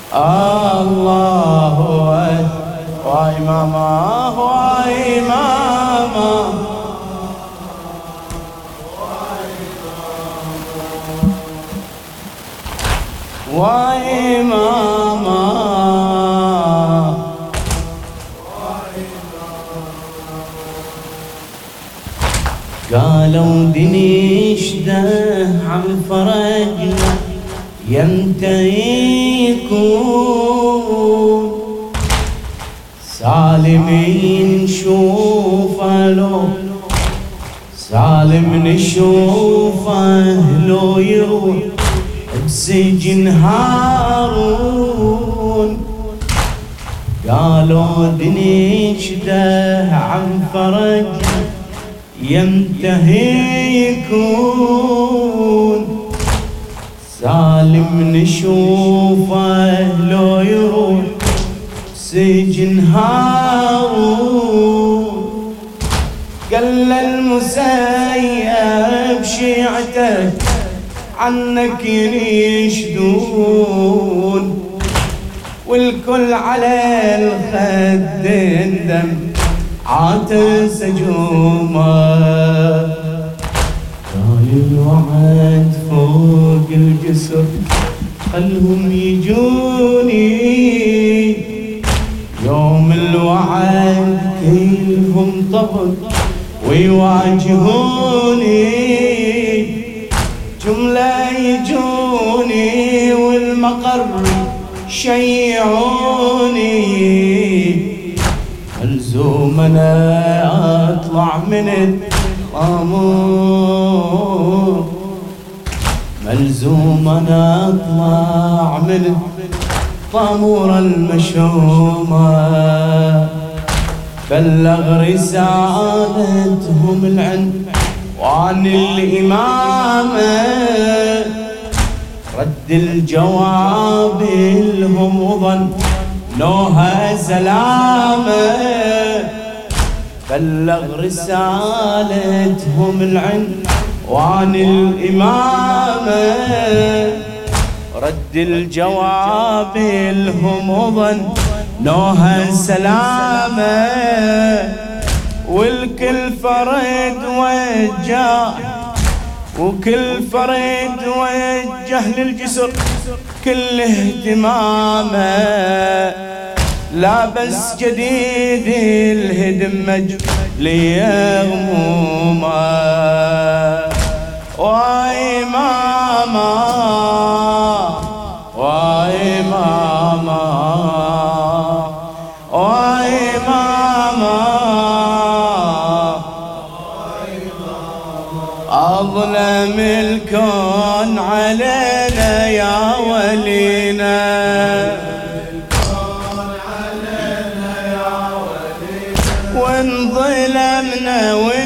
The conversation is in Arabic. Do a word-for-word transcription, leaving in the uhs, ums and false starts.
الله واي ماما واي ماما واي ماما قالوا دنيشده عن فرجنا يمتى يكون سالم نشوفه لو سالم نشوفه لو يروح بسجن هارون قالوا دنيشده عن فرج يمتى يكون سالم نشوفه لو يروح سجن هارون قال المسيب شيعتك عنك ينشدون والكل على الخدين دم عاتس جومه قال الوعد فوق الجسر خلهم يجوني يوم الوعد كلهم طبق ويواجهوني جملة يجوني والمقر شيعوني ملزوم انا اطلع من الطامور ملزوم انا اطلع من الطامور المشومة بلغ رسالتهم العنوان الإمامة رد الجواب لهم وظنوها سلامة بلغ رسالتهم العنوان الإمامة رد الجواب لهم وظنوها سلامة والكل فرد وجه وكل فرد وجه للجسر كل اهتمامه لابس جديد الهدم مجلي غمومه واي ماما واي ماما واي ماما أظلم الكون علينا يا ولينا وانظلمنا